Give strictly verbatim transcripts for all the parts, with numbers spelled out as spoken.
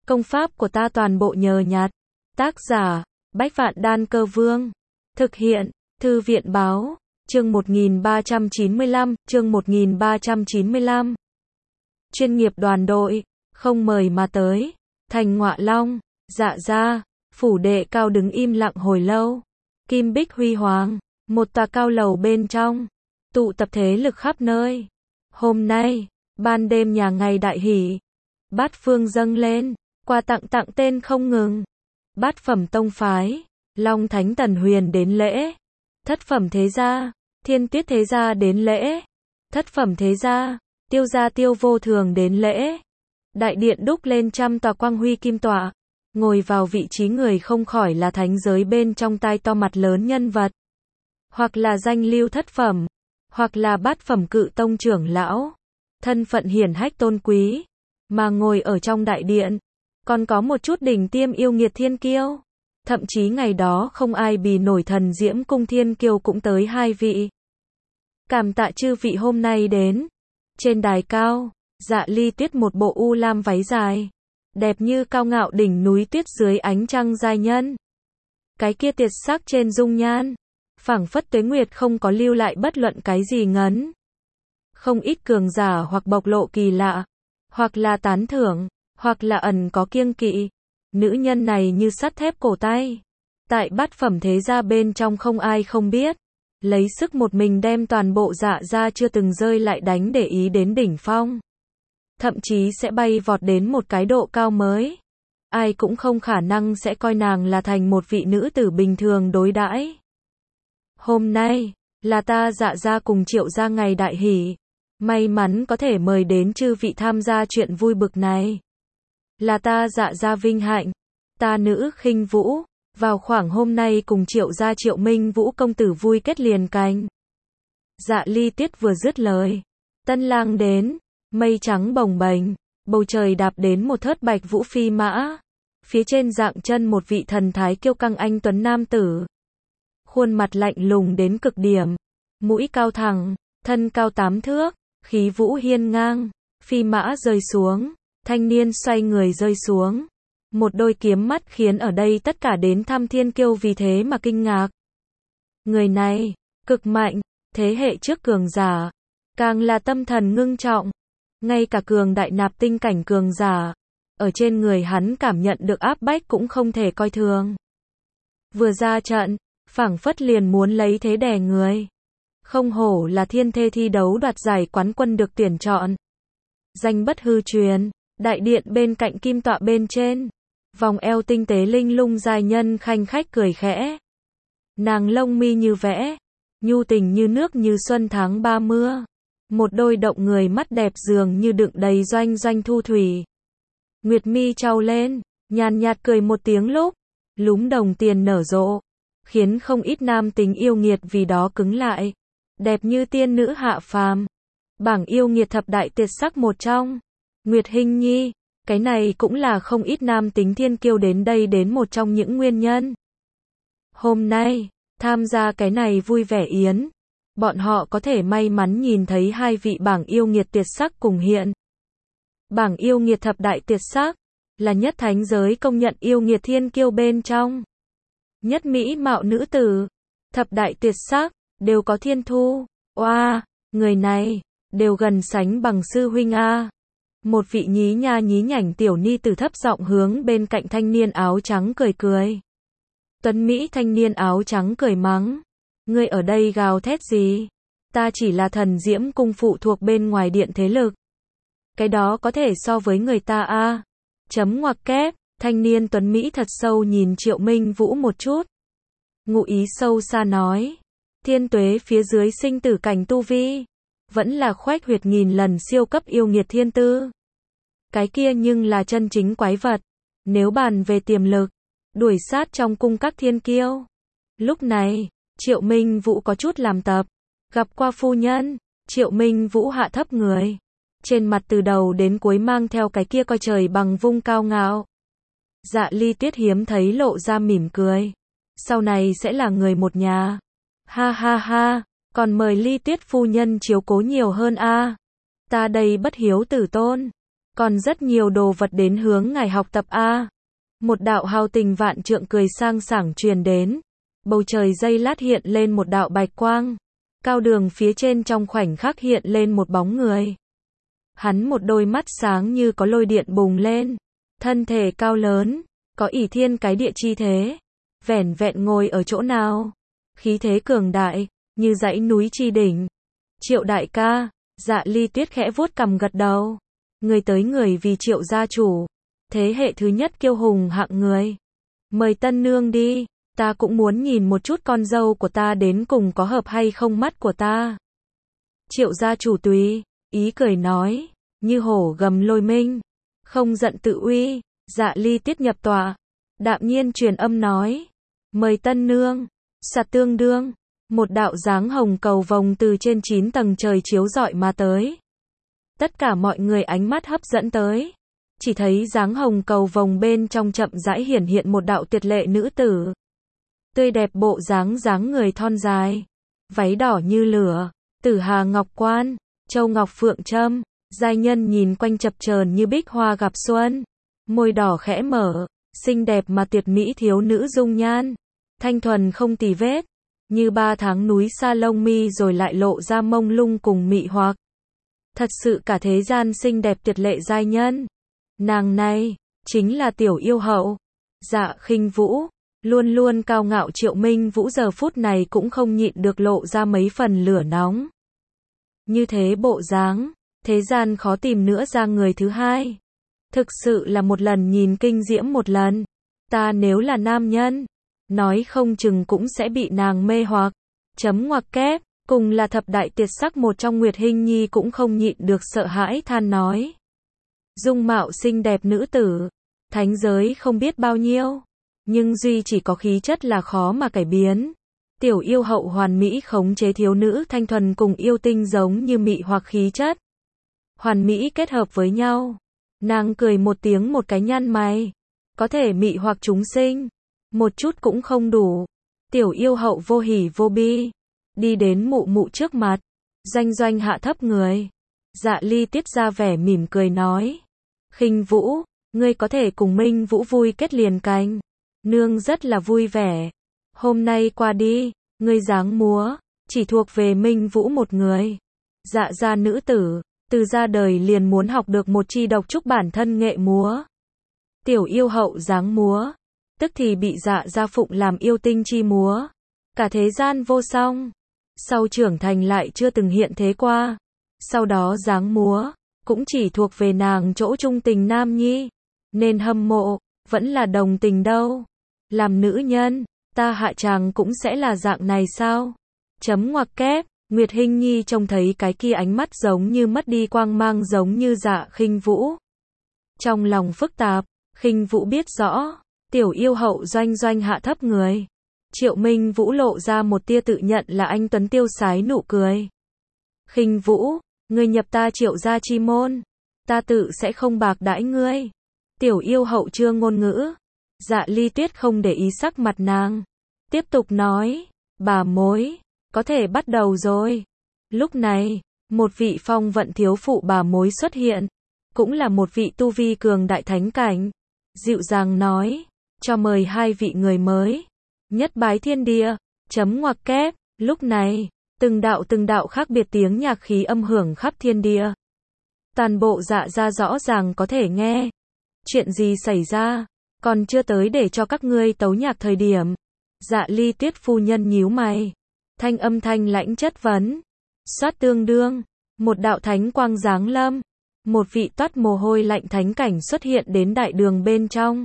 Công pháp của ta toàn bộ nhờ nhặt. Tác giả, Bách Vạn Đan Cơ Vương. Thực hiện, Thư viện Báo. Chương một nghìn ba trăm chín mươi lăm, chương một nghìn ba trăm chín mươi lăm. Chuyên nghiệp đoàn đội, không mời mà tới. Thành Ngọa Long, Dạ Gia, phủ đệ cao đứng im lặng hồi lâu. Kim bích huy hoàng, một tòa cao lầu bên trong, tụ tập thế lực khắp nơi. Hôm nay, ban đêm nhà ngày đại hỷ, bát phương dâng lên, quà tặng tặng tên không ngừng. Bát phẩm tông phái, Long Thánh Tần Huyền đến lễ. Thất phẩm thế gia, Thiên Tuyết thế gia đến lễ. Thất phẩm thế gia, Tiêu gia Tiêu Vô Thường đến lễ. Đại điện đúc lên trăm tòa quang huy kim tọa, ngồi vào vị trí người không khỏi là thánh giới bên trong tai to mặt lớn nhân vật. Hoặc là danh lưu thất phẩm, hoặc là bát phẩm cự tông trưởng lão, thân phận hiển hách tôn quý, mà ngồi ở trong đại điện, còn có một chút đỉnh tiêm yêu nghiệt thiên kiêu. Thậm chí ngày đó không ai bì nổi thần diễm cung thiên kiêu cũng tới hai vị. Cảm tạ chư vị hôm nay đến. Trên đài cao, Dạ Ly Tuyết một bộ u lam váy dài, đẹp như cao ngạo đỉnh núi tuyết dưới ánh trăng giai nhân. Cái kia tiệt sắc trên dung nhan, phảng phất tuế nguyệt không có lưu lại bất luận cái gì ngấn. Không ít cường giả hoặc bộc lộ kỳ lạ, hoặc là tán thưởng, hoặc là ẩn có kiêng kỵ. Nữ nhân này như sắt thép cổ tay, tại bát phẩm thế gia bên trong không ai không biết, lấy sức một mình đem toàn bộ Dạ gia chưa từng rơi lại đánh để ý đến đỉnh phong. Thậm chí sẽ bay vọt đến một cái độ cao mới. Ai cũng không khả năng sẽ coi nàng là thành một vị nữ tử bình thường đối đãi. Hôm nay, là ta Dạ gia cùng Triệu gia ngày đại hỷ. May mắn có thể mời đến chư vị tham gia chuyện vui bực này. Là ta Dạ gia vinh hạnh. Ta nữ Khinh Vũ, vào khoảng hôm nay cùng Triệu gia Triệu Minh Vũ công tử vui kết liền cành. Dạ Ly Tuyết vừa dứt lời, tân lang đến, mây trắng bồng bềnh, bầu trời đạp đến một thớt bạch vũ phi mã. Phía trên dạng chân một vị thần thái kiêu căng anh tuấn nam tử. Khuôn mặt lạnh lùng đến cực điểm, mũi cao thẳng, thân cao tám thước, khí vũ hiên ngang. Phi mã rơi xuống, thanh niên xoay người rơi xuống. Một đôi kiếm mắt khiến ở đây tất cả đến thăm thiên kiêu vì thế mà kinh ngạc. Người này, cực mạnh, thế hệ trước cường giả, càng là tâm thần ngưng trọng. Ngay cả cường đại nạp tinh cảnh cường giả, ở trên người hắn cảm nhận được áp bách cũng không thể coi thường. Vừa ra trận, phảng phất liền muốn lấy thế đè người. Không hổ là thiên thê thi đấu đoạt giải quán quân được tuyển chọn. Danh bất hư truyền, đại điện bên cạnh kim tọa bên trên. Vòng eo tinh tế linh lung giai nhân khanh khách cười khẽ. Nàng lông mi như vẽ, nhu tình như nước như xuân tháng ba mưa. Một đôi động người mắt đẹp dường như đựng đầy doanh doanh thu thủy. Nguyệt mi trao lên, nhàn nhạt cười một tiếng lúc, lúm đồng tiền nở rộ, khiến không ít nam tính yêu nghiệt vì đó cứng lại. Đẹp như tiên nữ hạ phàm. Bảng yêu nghiệt thập đại tuyệt sắc một trong, Nguyệt Hinh Nhi. Cái này cũng là không ít nam tính thiên kiêu đến đây đến một trong những nguyên nhân. Hôm nay, tham gia cái này vui vẻ yến, bọn họ có thể may mắn nhìn thấy hai vị bảng yêu nghiệt tuyệt sắc cùng hiện. Bảng yêu nghiệt thập đại tuyệt sắc, là nhất thánh giới công nhận yêu nghiệt thiên kiêu bên trong. Nhất mỹ mạo nữ tử, thập đại tuyệt sắc, đều có thiên thu. Oa, người này, đều gần sánh bằng sư huynh a. Một vị nhí nha nhí nhảnh tiểu ni tử thấp giọng hướng bên cạnh thanh niên áo trắng cười cười. Tuấn Mỹ thanh niên áo trắng cười mắng. Ngươi ở đây gào thét gì? Ta chỉ là thần diễm cung phụ thuộc bên ngoài điện thế lực. Cái đó có thể so với người ta a à? Chấm ngoặc kép, thanh niên Tuấn Mỹ thật sâu nhìn Triệu Minh Vũ một chút. Ngụ ý sâu xa nói. Thiên tuế phía dưới sinh tử cảnh tu vi. Vẫn là khoách huyệt nghìn lần siêu cấp yêu nghiệt thiên tư. Cái kia nhưng là chân chính quái vật. Nếu bàn về tiềm lực, đuổi sát trong cung các thiên kiêu. Lúc này, Triệu Minh Vũ có chút làm tập. Gặp qua phu nhân, Triệu Minh Vũ hạ thấp người. Trên mặt từ đầu đến cuối mang theo cái kia coi trời bằng vung cao ngạo. Dạ Ly Tuyết hiếm thấy lộ ra mỉm cười. Sau này sẽ là người một nhà. Ha ha ha. Còn mời Ly Tuyết phu nhân chiếu cố nhiều hơn a. Ta đây bất hiếu tử tôn, Còn rất nhiều đồ vật đến hướng ngài học tập a. Một đạo hào tình vạn trượng cười sang sảng truyền đến. Bầu trời giây lát hiện lên một đạo bạch quang. Cao đường phía trên trong khoảnh khắc hiện lên một bóng người. Hắn một đôi mắt sáng như có lôi điện bùng lên. Thân thể cao lớn, có ỷ thiên cái địa chi thế. Vẻn vẹn ngồi ở chỗ nào. Khí thế cường đại, như dãy núi chi đỉnh. Triệu đại ca, Dạ Ly Tuyết khẽ vuốt cằm gật đầu. Người tới người vì Triệu gia chủ. Thế hệ thứ nhất kiêu hùng hạng người. Mời tân nương đi, ta cũng muốn nhìn một chút con dâu của ta đến cùng có hợp hay không mắt của ta. Triệu gia chủ tùy ý cười nói, như hổ gầm lôi minh, không giận tự uy. Dạ Ly Tuyết nhập tọa, đạm nhiên truyền âm nói, mời tân nương. Sạt tương đương, một đạo dáng hồng cầu vồng từ trên chín tầng trời chiếu rọi mà tới. Tất cả mọi người ánh mắt hấp dẫn tới. Chỉ thấy dáng hồng cầu vồng bên trong chậm rãi hiển hiện một đạo tuyệt lệ nữ tử. Tươi đẹp bộ dáng dáng người thon dài. Váy đỏ như lửa, tử hà ngọc quan, châu ngọc phượng trâm. Giai nhân nhìn quanh chập chờn như bích hoa gặp xuân. Môi đỏ khẽ mở, xinh đẹp mà tuyệt mỹ thiếu nữ dung nhan. Thanh thuần không tì vết. Như ba tháng núi sa lông mi rồi lại lộ ra mông lung cùng mị hoặc. Thật sự cả thế gian xinh đẹp tuyệt lệ giai nhân. Nàng này, chính là tiểu yêu hậu. Dạ Khinh Vũ, luôn luôn cao ngạo Triệu Minh Vũ giờ phút này cũng không nhịn được lộ ra mấy phần lửa nóng. Như thế bộ dáng, thế gian khó tìm nữa ra người thứ hai. Thực sự là một lần nhìn kinh diễm một lần. Ta nếu là nam nhân, nói không chừng cũng sẽ bị nàng mê hoặc. Chấm ngoặc kép, cùng là thập đại tuyệt sắc một trong Nguyệt Hinh Nhi cũng không nhịn được sợ hãi than nói. Dung mạo xinh đẹp nữ tử, thánh giới không biết bao nhiêu, nhưng duy chỉ có khí chất là khó mà cải biến. Tiểu yêu hậu hoàn mỹ khống chế thiếu nữ thanh thuần cùng yêu tinh giống như mị hoặc khí chất. Hoàn mỹ kết hợp với nhau. Nàng cười một tiếng một cái nhăn mày. Có thể mị hoặc chúng sinh. Một chút cũng không đủ. Tiểu yêu hậu vô hỉ vô bi. Đi đến mụ mụ trước mặt. Doanh doanh hạ thấp người. Dạ Ly Tuyết ra vẻ mỉm cười nói. Khinh Vũ, ngươi có thể cùng Minh Vũ vui kết liền canh. Nương rất là vui vẻ. Hôm nay qua đi, ngươi dáng múa, chỉ thuộc về Minh Vũ một người. Dạ gia nữ tử, từ ra đời liền muốn học được một chi độc trúc bản thân nghệ múa. Tiểu yêu hậu dáng múa, tức thì bị dạ gia phụng làm yêu tinh chi múa. Cả thế gian vô song. Sau trưởng thành lại chưa từng hiện thế qua. Sau đó dáng múa, cũng chỉ thuộc về nàng chỗ trung tình nam nhi. Nên hâm mộ, vẫn là đồng tình đâu. Làm nữ nhân, ta hạ chàng cũng sẽ là dạng này sao? Chấm ngoặc kép, Nguyệt Hinh Nhi trông thấy cái kia ánh mắt giống như mất đi quang mang giống như Dạ Khinh Vũ. Trong lòng phức tạp, Khinh Vũ biết rõ, tiểu yêu hậu doanh doanh hạ thấp người. Triệu Minh Vũ lộ ra một tia tự nhận là anh tuấn tiêu sái nụ cười. Khinh Vũ, ngươi nhập ta Triệu gia chi môn, ta tự sẽ không bạc đãi ngươi. Tiểu yêu hậu chưa ngôn ngữ. Dạ Ly Tuyết không để ý sắc mặt nàng. Tiếp tục nói, bà mối, có thể bắt đầu rồi. Lúc này, một vị phong vận thiếu phụ bà mối xuất hiện. Cũng là một vị tu vi cường đại thánh cảnh. Dịu dàng nói, cho mời hai vị người mới. Nhất bái thiên địa, chấm ngoặc kép. Lúc này, từng đạo từng đạo khác biệt tiếng nhạc khí âm hưởng khắp thiên địa. Toàn bộ Dạ gia rõ ràng có thể nghe. Chuyện gì xảy ra? Còn chưa tới để cho các ngươi tấu nhạc thời điểm. Dạ Ly Tuyết phu nhân nhíu mày. Thanh âm thanh lãnh chất vấn. Xoát tương đương. Một đạo thánh quang giáng lâm. Một vị toát mồ hôi lạnh thánh cảnh xuất hiện đến đại đường bên trong.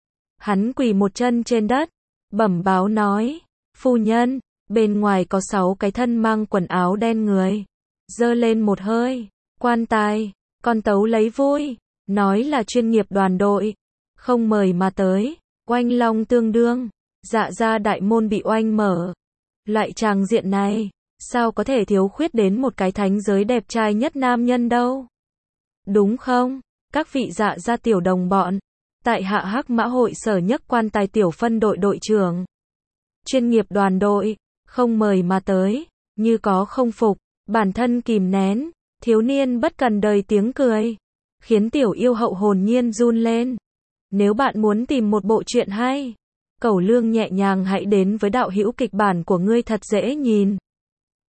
Hắn quỳ một chân trên đất. Bẩm báo nói. Phu nhân, bên ngoài có sáu cái thân mang quần áo đen người. Giơ lên một hơi. Quan tài, con tấu lấy vui. Nói là chuyên nghiệp đoàn đội. Không mời mà tới. Oanh long tương đương. Dạ gia đại môn bị oanh mở. Loại tràng diện này, sao có thể thiếu khuyết đến một cái thánh giới đẹp trai nhất nam nhân đâu. Đúng không? Các vị dạ gia tiểu đồng bọn. Tại hạ Hắc Mã hội sở nhất quan tài tiểu phân đội đội trưởng. Chuyên nghiệp đoàn đội. Không mời mà tới. Như có không phục. Bản thân kìm nén. Thiếu niên bất cần đời tiếng cười. khiến tiểu yêu hậu hồn nhiên run lên. Nếu bạn muốn tìm một bộ truyện hay, Cẩu Lương nhẹ nhàng hãy đến với đạo hữu kịch bản của ngươi thật dễ nhìn.